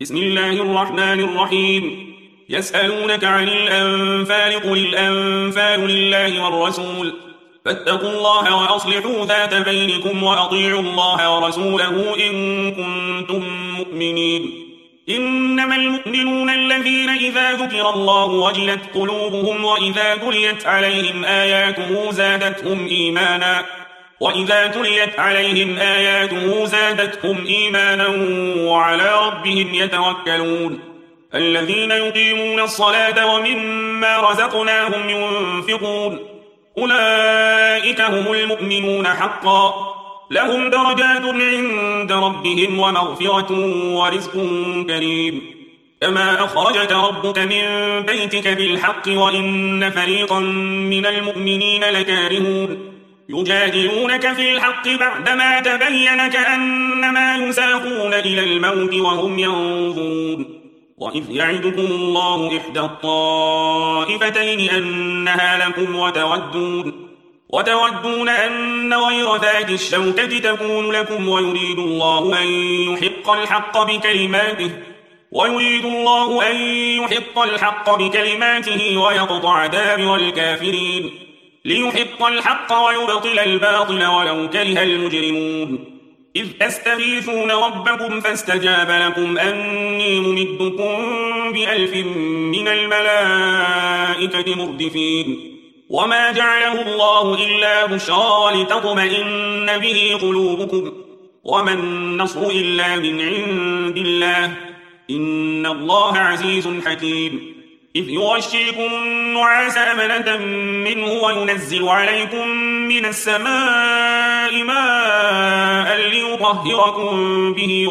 بسم الله الرحمن الرحيم. يسألونك عن الأنفال قل الأنفال لله والرسول فاتقوا الله وأصلحوا ذات بينكم وأطيعوا الله ورسوله إن كنتم مؤمنين. إنما المؤمنون الذين إذا ذكر الله وجلت قلوبهم وإذا تليت عليهم آياته زادتهم إيمانا وعلى ربهم يتوكلون. الذين يقيمون الصلاة ومما رزقناهم ينفقون أولئك هم المؤمنون حقا لهم درجات عند ربهم ومغفرة ورزق كريم. كما أخرجك ربك من بيتك بالحق وإن فريقا من المؤمنين لكارهون يجادلونك في الحق بعدما تبين كأنما يساقون إلى الموت وهم ينظرون. وإذ يعدكم الله إحدى الطائفتين أنها لكم وتودون أن غير ذات الشوكة تكون لكم ويريد الله أن يحق الحق بكلماته ويقطع دابر الكافرين ليحق الحق ويبطل الباطل ولو كره المجرمون. إذ تستغيثون ربكم فاستجاب لكم أني ممدكم ب1000 من الملائكة مردفين. وما جعله الله إلا بشرى ولتطمئن به قلوبكم وما النصر إلا من عند الله إن الله عزيز حكيم. إذ يغشيكم النعاس أمنة منه وينزل عليكم من السماء ماء ليطهركم به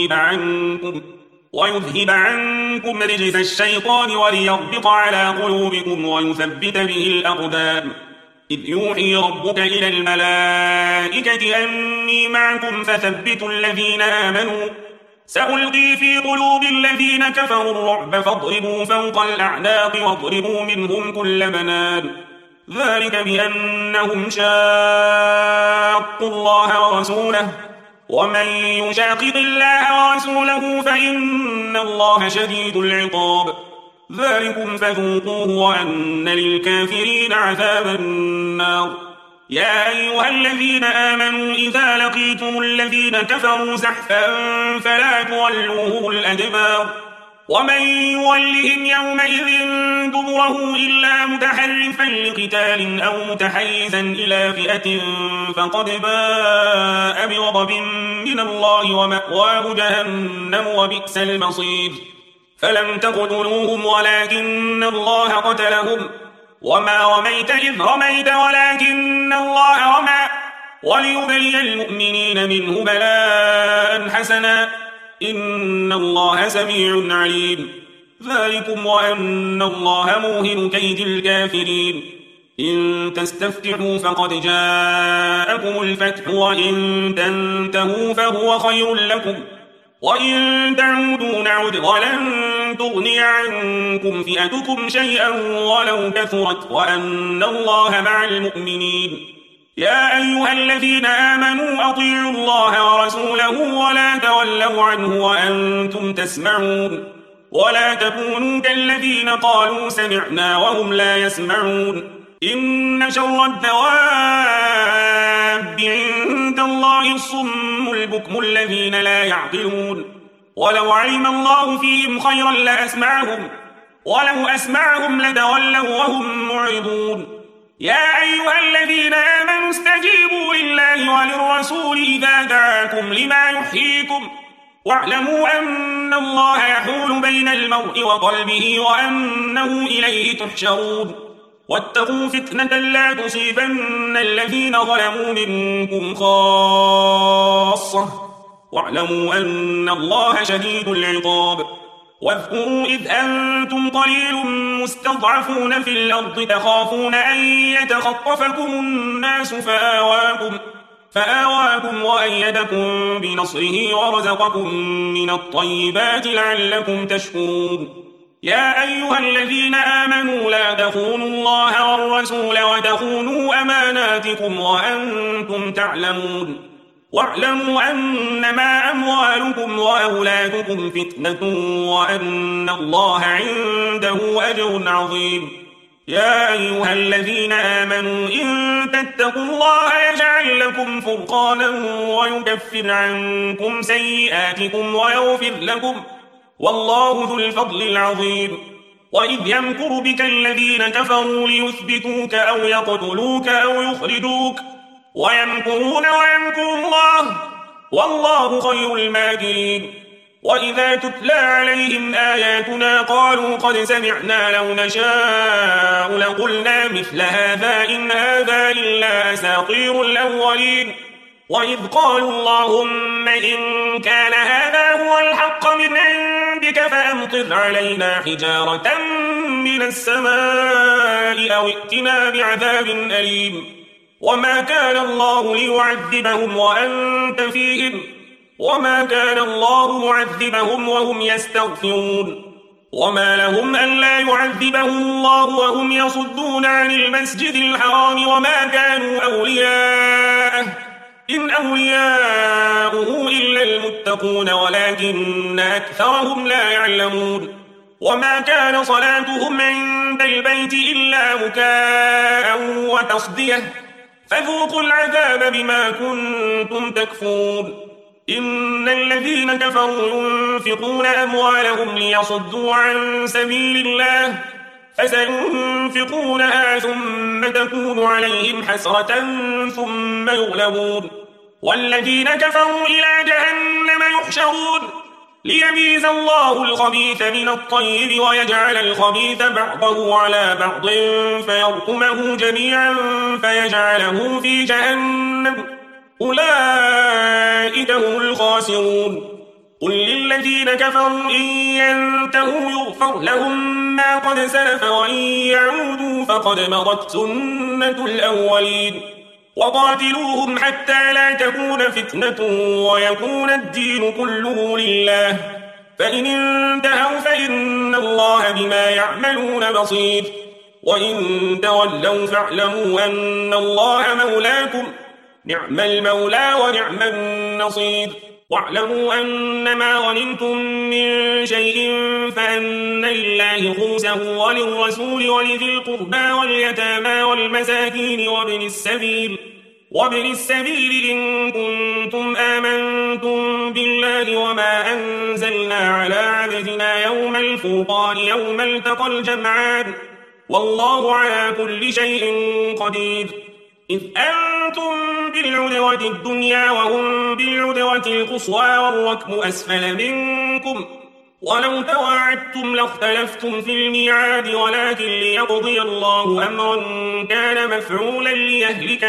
ويذهب عنكم رجز الشيطان وليربط على قلوبكم ويثبت به الأقدام. إذ يوحي ربك إلى الملائكة أني معكم فثبتوا الذين آمنوا سألقي في قلوب الذين كفروا الرعب فاضربوا فوق الأعناق واضربوا منهم كل بنان. ذلك بأنهم شاقوا الله ورسوله ومن يشاقق الله ورسوله فإن الله شديد العقاب. ذلكم فذوقوه وأن للكافرين عذاب النار. يا أيها الذين آمنوا إذا لقيتم الذين كفروا زحفا فلا تولوهم الأدبار ومن يولهم يومئذ دبره إلا متحرفا لقتال أو متحيزا إلى فئة فقد باء بغضب من الله ومأواه جهنم وبئس المصير. فلم تقتلوهم ولكن الله قتلهم وما رميت إذ رميت ولكن الله رمى وليبلي المؤمنين منه بلاء حسنا إن الله سميع عليم. ذلكم وأن الله موهن كيد الكافرين. إن تستفتحوا فقد جاءكم الفتح وإن تنتهوا فهو خير لكم وإن تعودوا نعد ولن تغني عنكم فئتكم شيئا ولو كثرت وأن الله مع المؤمنين. يا أيها الذين آمنوا أطيعوا الله ورسوله ولا تولوا عنه وأنتم تسمعون ولا تكونوا كالذين قالوا سمعنا وهم لا يسمعون. إن شر الدواب عند الله الصم البكم الذين لا يعقلون. ولو علم الله فيهم خيرا لأسمعهم ولو أسمعهم لتولوا وهم معرضون. يا أيها الذين آمنوا استجيبوا لله وللرسول إذا دعاكم لما يحييكم واعلموا أن الله يحول بين المرء وقلبه وأنه إليه تحشرون. واتقوا فتنة لا تصيبن الذين ظلموا منكم خاصة واعلموا أن الله شديد العقاب. واذكروا إذ أنتم قليل مستضعفون في الأرض تخافون أن يتخطفكم الناس فآواكم وأيدكم بنصره ورزقكم من الطيبات لعلكم تشكرون. يا أيها الذين آمنوا لا تخونوا الله والرسول وتخونوا أماناتكم وأنتم تعلمون. واعلموا أنما أموالكم وأولادكم فتنة وأن الله عنده أجر عظيم. يا أيها الذين آمنوا إن تتقوا الله يجعل لكم فرقانا ويكفر عنكم سيئاتكم ويغفر لكم، والله ذو الفضل العظيم. وإذ يمكر بك الذين كفروا ليثبتوك أو يقتلوك أو يخرجوك ويمكرون ويمكر الله والله خير الماكرين. وإذا تتلى عليهم آياتنا قالوا قد سمعنا لو نشاء لقلنا مثل هذا إن هذا إلا أساطير الأولين. وإذ قالوا اللهم إن كان هذا هو الحق من عندك فأمطر علينا حجارة من السماء أو ائتنا بعذاب أليم. وما كان الله ليعذبهم وأنت فيهم وما كان الله معذبهم وهم يستغفرون. وما لهم ألا يعذبهم الله وهم يصدون عن المسجد الحرام وما كانوا أولياءه إن أولياؤه إلا المتقون ولكن أكثرهم لا يعلمون. وما كان صلاتهم عند البيت إلا مكاء وتصدية فذوقوا العذاب بما كنتم تكفرون. إن الذين كفروا ينفقون أموالهم ليصدوا عن سبيل الله فسينفقونها ثم تكون عليهم حسرة ثم يغلبون والذين كفروا إلى جهنم يحشرون ليميز الله الخبيث من الطيب ويجعل الخبيث بعضه على بعض فيركمه جميعا فيجعله في جهنم أولئك هم الخاسرون. قل للذين كفروا إن ينتهوا يغفر لهم ما قد سلف وإن يعودوا فقد مضت سنة الأولين. وقاتلوهم حتى لا تكون فتنة ويكون الدين كله لله فإن انتهوا فإن الله بما يعملون بصير. وإن تولوا فاعلموا أن الله مولاكم نعم المولى ونعم النصير. واعلموا أن ما غنمتم من شيء فأن لله خمسه وللرسول ولذي القربى واليتامى والمساكين وابن السبيل إن كنتم آمنتم بالله وما أنزلنا على عبدنا يوم الفرقان يوم التقى الجمعان والله على كل شيء قدير. إذ أنتم بالعدوة الدنيا وهم بالعدوة القصوى والركب أسفل منكم ولو تواعدتم لاختلفتم في الميعاد ولكن ليقضي الله أمرا كان مفعولا ليهلك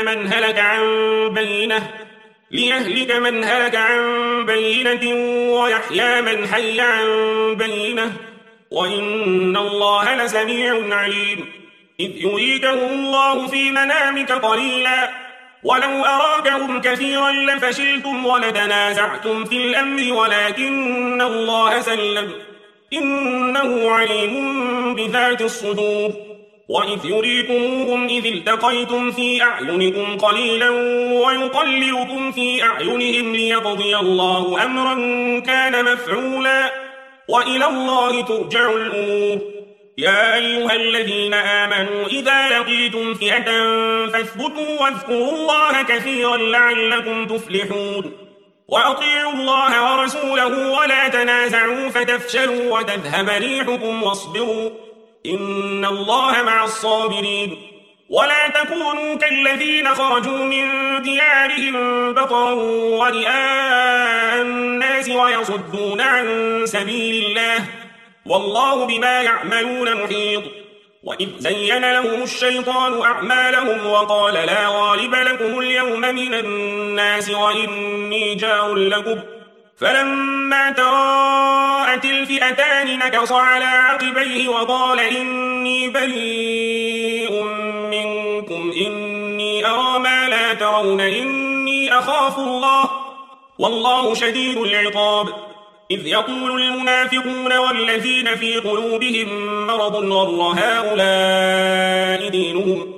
من هلك عن بينة ويحيى من حي عن بينة وإن الله لسميع عليم. إذ يريكهم الله في منامك قليلا ولو أراكهم كثيرا لفشلتم ولتنازعتم في الأمر ولكن الله سلم إنه عليم بذات الصدور. وإذ يريكموهم إذ التقيتم في أعينكم قليلا ويقللكم في أعينهم ليقضي الله أمرا كان مفعولا وإلى الله ترجع الأمور. يا أيها الذين آمنوا إذا لقيتم فئة فاثبتوا واذكروا الله كثيرا لعلكم تفلحون. وأطيعوا الله ورسوله ولا تنازعوا فتفشلوا وتذهب ريحكم واصبروا إن الله مع الصابرين. ولا تكونوا كالذين خرجوا من ديارهم بطرا ورئاء الناس ويصدون عن سبيل الله والله بما يعملون محيط. وإذ زين لهم الشيطان أعمالهم وقال لا غالب لكم اليوم من الناس وإني جار لكم فلما تراءت الفئتان نكص على عقبيه وقال إني بريء منكم إني أرى ما لا ترون إني أخاف الله والله شديد العقاب. إذ يقول المنافقون والذين في قلوبهم مرض غر هؤلاء دينهم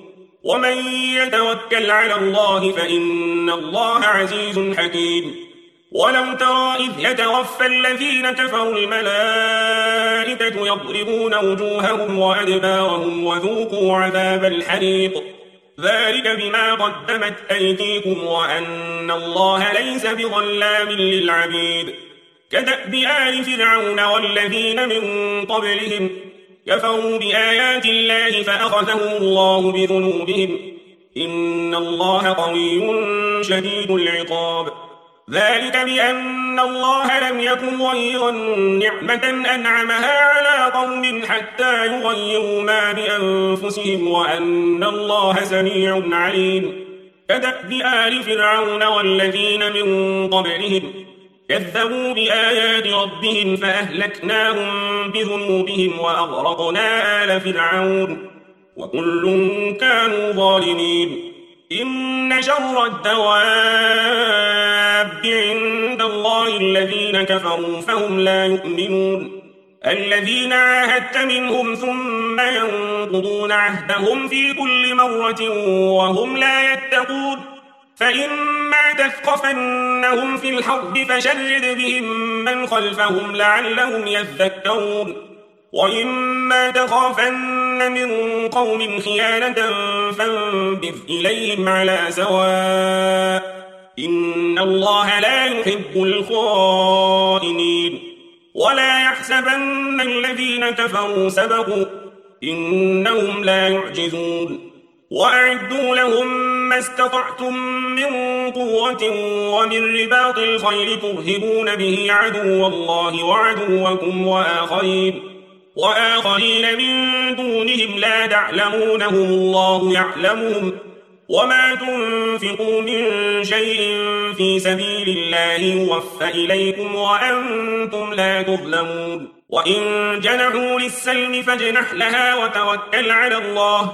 ومن يتوكل على الله فإن الله عزيز حكيم. ولو ترى إذ يتوفى الذين كفروا الملائكة يضربون وجوههم وأدبارهم وذوقوا عذاب الحريق ذلك بما قدمت أيديكم وأن الله ليس بظلام للعبيد. كدأب آل فرعون والذين من قبلهم كفروا بآيات الله فأخذهم الله بذنوبهم إن الله قوي شديد العقاب. ذلك بأن الله لم يكن مغيرا نعمة أنعمها على قوم حتى يغيروا ما بأنفسهم وأن الله سميع عليم. كدأب آل فرعون والذين من قبلهم كذبوا بآيات ربهم فأهلكناهم بذنوبهم وأغرقنا آل فرعون وكل كانوا ظالمين. إن شر الدواب عند الله الذين كفروا فهم لا يؤمنون. الذين عاهدت منهم ثم ينقضون عهدهم في كل مرة وهم لا يتقون. فإما تثقفنهم في الحرب فشرد بهم من خلفهم لعلهم يذكرون. وإما تخافن من قوم خيانة فانبذ إليهم على سواء إن الله لا يحب الخائنين. ولا يحسبن الذين كفروا سبقوا إنهم لا يعجزون. وأعدوا لهم ما استطعتم من قوة ومن رباط الخيل ترهبون به عدو الله وعدوكم وآخرين من دونهم لا تعلمونهم الله يعلمهم. وما تنفقوا من شيء في سبيل الله يوفى إليكم وأنتم لا تظلمون. وإن جنحوا للسلم فاجنح لها وتوكل على الله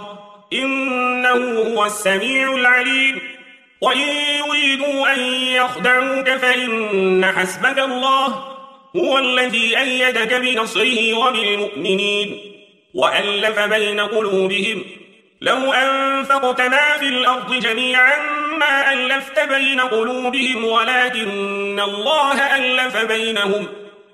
إنه هو السميع العليم. وإن يريدوا أن يخدعوك فإن حسبك الله هو الذي أيدك بنصره وبالمؤمنين وألف بين قلوبهم لو أنفقت ما في الأرض جميعا ما ألفت بين قلوبهم ولكن الله ألف بينهم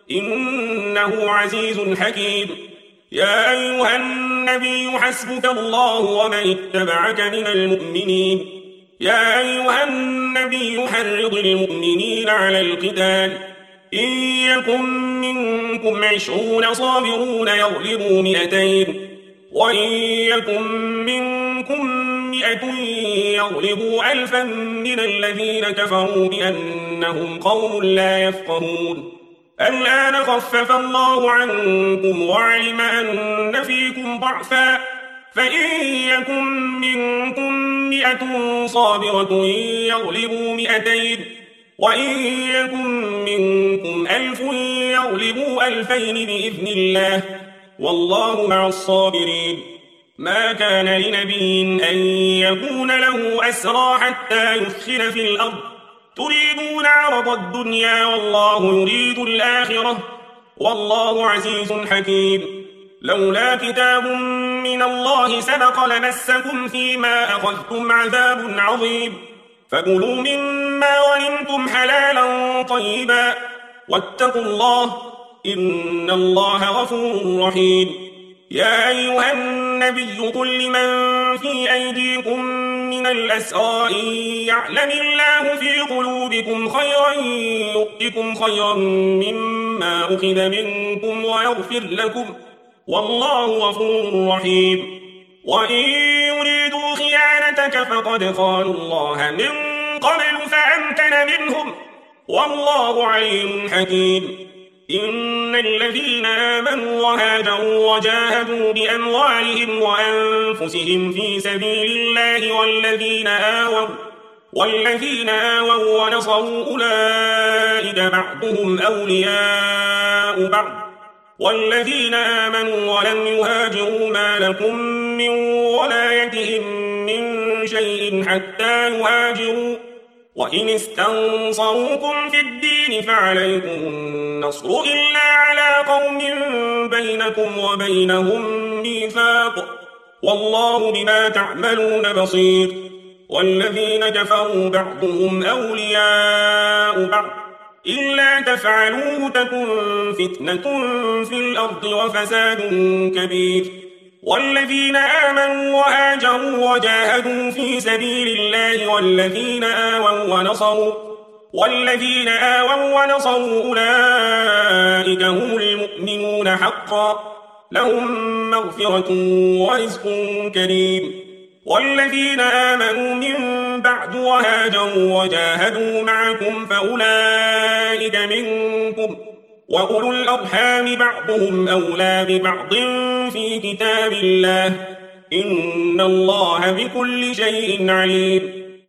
إنه عزيز حكيم. يا أيها النبي حسبك الله ومن اتبعك من المؤمنين. يا أيها النبي حرض المؤمنين على القتال إن يكن منكم 20 صابرون يغلبوا 200 وإن يكن منكم 100 يغلبوا 1000 من الذين كفروا بأنهم قوم لا يفقهون. الآن خفف الله عنكم وعلم أن فيكم ضعفا فإن يكن منكم 100 صابرة يغلبوا 200 وإن يكن منكم 1000 يغلبوا 2000 بإذن الله والله مع الصابرين. ما كان لنبي أن يكون له أسرى حتى يثخن في الأرض تريدون عرض الدنيا والله يريد الآخرة والله عزيز حكيم. لولا كتاب من الله سبق لمسكم فيما أخذتم عذاب عظيم. فكلوا مما غنمتم حلالا طيبا واتقوا الله إن الله غفور رحيم. يا أيها النبي قل لمن في أيديكم من الأسرى إن يعلم الله في قلوبكم خيرا يؤتكم خيرا مما أخذ منكم ويغفر لكم والله غفور رحيم. وإن يريدوا خيانتك فقد خانوا الله من قبل فأمكن منهم والله عليم حكيم. إن الذين آمنوا وهاجروا وجاهدوا بأموالهم وأنفسهم في سبيل الله والذين آووا ونصروا أولئك بعضهم أولياء بعض والذين آمنوا ولم يهاجروا ما لكم من ولايتهم من شيء حتى يهاجروا وإن استنصروكم في الدين فعليكم النصر إلا على قوم بينكم وبينهم ميثاق والله بما تعملون بصير. والذين كفروا بعضهم أولياء بعض إلا تفعلوه تكن فتنة في الأرض وفساد كبير. والذين آمنوا وهاجروا وجاهدوا في سبيل الله والذين آووا ونصروا أولئك هم المؤمنون حقا لهم مغفرة ورزق كريم. والذين آمنوا من بعد وهاجروا وجاهدوا معكم فأولئك منكم وأولو الأرحام بعضهم أولى ببعض في كتاب الله إن الله بكل شيء عليم.